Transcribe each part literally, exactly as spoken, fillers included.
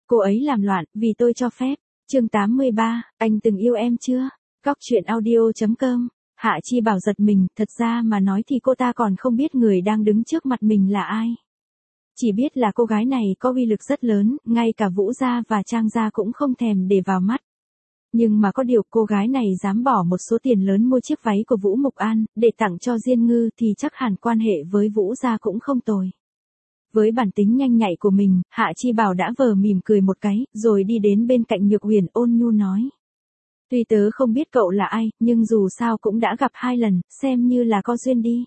Cô ấy làm loạn, vì tôi cho phép. Chương tám mươi ba, anh từng yêu em chưa? Góc truyện audio chấm com. Hạ Chi Bảo giật mình, thật ra mà nói thì cô ta còn không biết người đang đứng trước mặt mình là ai. Chỉ biết là cô gái này có uy lực rất lớn, ngay cả Vũ gia và Trang gia cũng không thèm để vào mắt. Nhưng mà có điều cô gái này dám bỏ một số tiền lớn mua chiếc váy của Vũ Mục An, để tặng cho Diên Ngư thì chắc hẳn quan hệ với Vũ gia cũng không tồi. Với bản tính nhanh nhạy của mình, Hạ Chi Bảo đã vờ mỉm cười một cái, rồi đi đến bên cạnh Nhược Huyền ôn nhu nói. Tuy tớ không biết cậu là ai, nhưng dù sao cũng đã gặp hai lần, xem như là có duyên đi.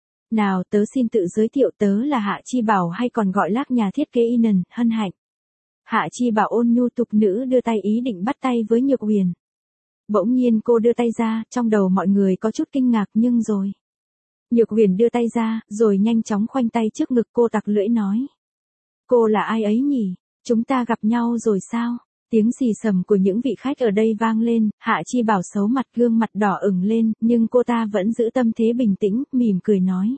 Nào tớ xin tự giới thiệu, tớ là Hạ Chi Bảo hay còn gọi là nhà thiết kế Inan, hân hạnh. Hạ Chi Bảo ôn nhu tục nữ đưa tay ý định bắt tay với Nhược Huyền. Bỗng nhiên cô đưa tay ra, trong đầu mọi người có chút kinh ngạc nhưng rồi. Nhược Huyền đưa tay ra, rồi nhanh chóng khoanh tay trước ngực cô tặc lưỡi nói. Cô là ai ấy nhỉ? Chúng ta gặp nhau rồi sao? Tiếng xì xầm của những vị khách ở đây vang lên, Hạ Chi Bảo xấu mặt gương mặt đỏ ửng lên, nhưng cô ta vẫn giữ tâm thế bình tĩnh, mỉm cười nói.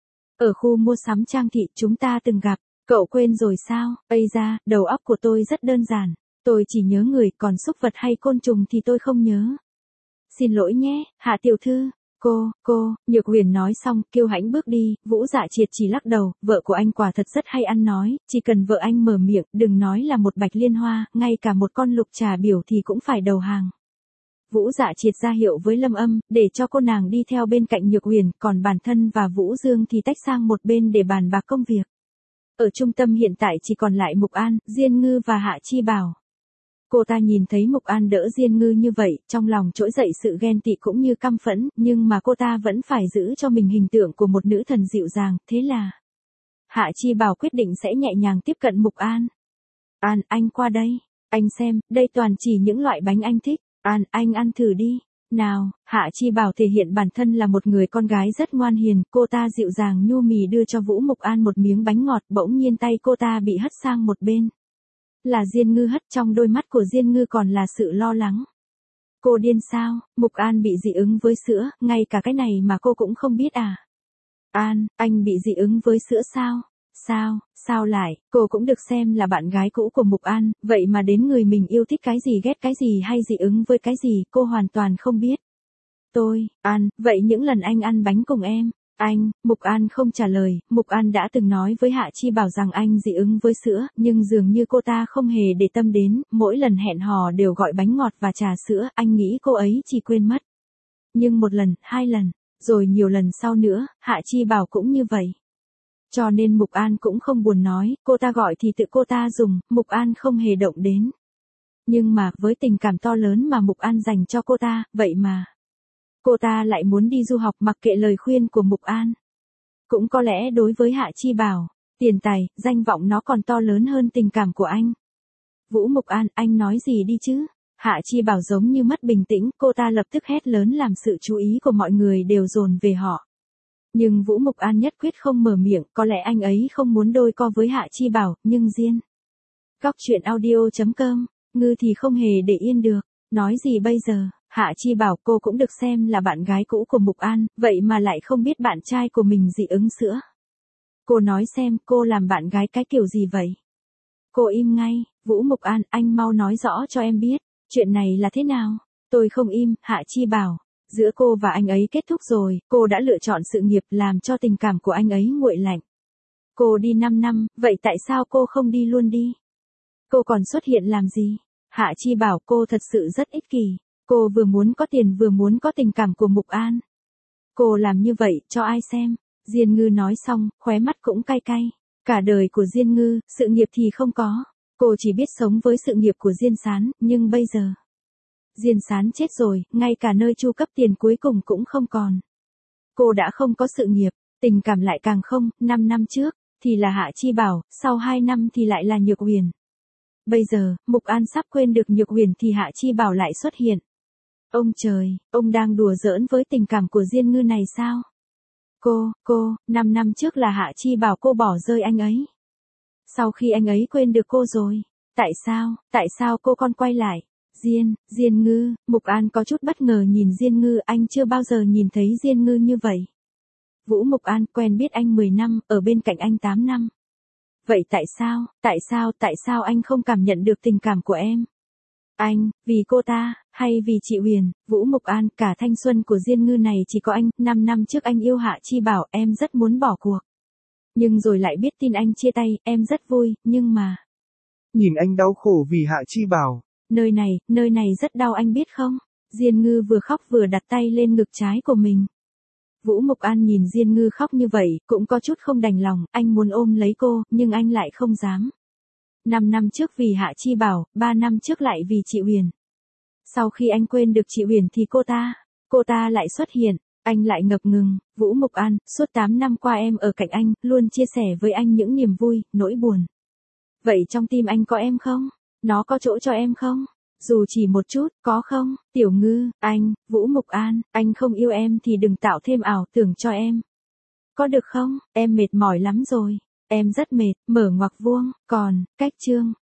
Ở khu mua sắm Trang Thị chúng ta từng gặp, cậu quên rồi sao? Ây da, đầu óc của tôi rất đơn giản, tôi chỉ nhớ người, còn súc vật hay côn trùng thì tôi không nhớ. Xin lỗi nhé, Hạ tiểu thư. Cô, cô, Nhược Huyền nói xong, kiêu hãnh bước đi, Vũ Dạ Triệt chỉ lắc đầu, vợ của anh quả thật rất hay ăn nói, chỉ cần vợ anh mở miệng, đừng nói là một bạch liên hoa, ngay cả một con lục trà biểu thì cũng phải đầu hàng. Vũ Dạ Triệt ra hiệu với Lâm Âm, để cho cô nàng đi theo bên cạnh Nhược Huyền, còn bản thân và Vũ Dương thì tách sang một bên để bàn bạc công việc. Ở trung tâm hiện tại chỉ còn lại Mục An, Diên Ngư và Hạ Chi Bảo. Cô ta nhìn thấy Mục An đỡ Diên Ngư như vậy, trong lòng trỗi dậy sự ghen tị cũng như căm phẫn, nhưng mà cô ta vẫn phải giữ cho mình hình tượng của một nữ thần dịu dàng, thế là Hạ Chi Bảo quyết định sẽ nhẹ nhàng tiếp cận Mục An. An, anh qua đây, anh xem, đây toàn chỉ những loại bánh anh thích, An, anh ăn thử đi. Nào, Hạ Chi Bảo thể hiện bản thân là một người con gái rất ngoan hiền, cô ta dịu dàng nhu mì đưa cho Vũ Mục An một miếng bánh ngọt, bỗng nhiên tay cô ta bị hất sang một bên. Là Diên Ngư hất, trong đôi mắt của Diên Ngư còn là sự lo lắng. Cô điên sao? Mục An bị dị ứng với sữa, ngay cả cái này mà cô cũng không biết à? An, anh bị dị ứng với sữa sao? Sao, sao lại, cô cũng được xem là bạn gái cũ của Mục An, vậy mà đến người mình yêu thích cái gì ghét cái gì hay dị ứng với cái gì, cô hoàn toàn không biết. Tôi, An, vậy những lần anh ăn bánh cùng em, anh, Mục An không trả lời, Mục An đã từng nói với Hạ Chi Bảo rằng anh dị ứng với sữa, nhưng dường như cô ta không hề để tâm đến, mỗi lần hẹn hò đều gọi bánh ngọt và trà sữa, anh nghĩ cô ấy chỉ quên mất. Nhưng một lần, hai lần, rồi nhiều lần sau nữa, Hạ Chi Bảo cũng như vậy. Cho nên Mục An cũng không buồn nói, cô ta gọi thì tự cô ta dùng, Mục An không hề động đến. Nhưng mà, với tình cảm to lớn mà Mục An dành cho cô ta, vậy mà cô ta lại muốn đi du học mặc kệ lời khuyên của Mục An. Cũng có lẽ đối với Hạ Chi Bảo, tiền tài, danh vọng nó còn to lớn hơn tình cảm của anh. Vũ Mục An, anh nói gì đi chứ? Hạ Chi Bảo giống như mất bình tĩnh, cô ta lập tức hét lớn làm sự chú ý của mọi người đều dồn về họ. Nhưng Vũ Mục An nhất quyết không mở miệng, có lẽ anh ấy không muốn đôi co với Hạ Chi Bảo, nhưng Diên. Góc truyện audio chấm com, Ngư thì không hề để yên được, nói gì bây giờ? Hạ Chi Bảo cô cũng được xem là bạn gái cũ của Mục An, vậy mà lại không biết bạn trai của mình dị ứng sữa. Cô nói xem cô làm bạn gái cái kiểu gì vậy? Cô im ngay, Vũ Mục An, anh mau nói rõ cho em biết, chuyện này là thế nào? Tôi không im, Hạ Chi Bảo. Giữa cô và anh ấy kết thúc rồi, cô đã lựa chọn sự nghiệp làm cho tình cảm của anh ấy nguội lạnh. Cô đi năm năm, vậy tại sao cô không đi luôn đi? Cô còn xuất hiện làm gì? Hạ Chi Bảo cô thật sự rất ích kỷ. Cô vừa muốn có tiền vừa muốn có tình cảm của Mục An. Cô làm như vậy cho ai xem? Diên Ngư nói xong, khóe mắt cũng cay cay. Cả đời của Diên Ngư, sự nghiệp thì không có. Cô chỉ biết sống với sự nghiệp của Diên Sán, nhưng bây giờ Diên Sán chết rồi, ngay cả nơi chu cấp tiền cuối cùng cũng không còn. Cô đã không có sự nghiệp, tình cảm lại càng không, năm năm trước, thì là Hạ Chi Bảo, sau hai năm thì lại là Nhược Huyền. Bây giờ, Mục An sắp quên được Nhược Huyền thì Hạ Chi Bảo lại xuất hiện. Ông trời, ông đang đùa giỡn với tình cảm của Diên Ngư này sao? Cô, cô, năm năm trước là Hạ Chi Bảo cô bỏ rơi anh ấy. Sau khi anh ấy quên được cô rồi, tại sao, tại sao cô con quay lại? Diên, Diên Ngư, Mục An có chút bất ngờ nhìn Diên Ngư, anh chưa bao giờ nhìn thấy Diên Ngư như vậy. Vũ Mục An quen biết anh mười năm, ở bên cạnh anh tám năm. Vậy tại sao, tại sao, tại sao anh không cảm nhận được tình cảm của em? Anh, vì cô ta, hay vì chị Huyền, Vũ Mục An, cả thanh xuân của Diên Ngư này chỉ có anh, năm năm trước anh yêu Hạ Chi Bảo, em rất muốn bỏ cuộc. Nhưng rồi lại biết tin anh chia tay, em rất vui, nhưng mà... Nhìn anh đau khổ vì Hạ Chi Bảo. Nơi này, nơi này rất đau anh biết không? Diên Ngư vừa khóc vừa đặt tay lên ngực trái của mình. Vũ Mục An nhìn Diên Ngư khóc như vậy, cũng có chút không đành lòng, anh muốn ôm lấy cô, nhưng anh lại không dám. Năm năm trước vì Hạ Chi Bảo, ba năm trước lại vì chị Huyền. Sau khi anh quên được chị Huyền thì cô ta, cô ta lại xuất hiện, anh lại ngập ngừng. Vũ Mục An, suốt tám năm qua em ở cạnh anh, luôn chia sẻ với anh những niềm vui, nỗi buồn. Vậy trong tim anh có em không? Nó có chỗ cho em không? Dù chỉ một chút, có không? Tiểu Ngư, anh, Vũ Mục An, anh không yêu em thì đừng tạo thêm ảo tưởng cho em. Có được không? Em mệt mỏi lắm rồi. Em rất mệt, mở ngoặc vuông, còn, cách chương.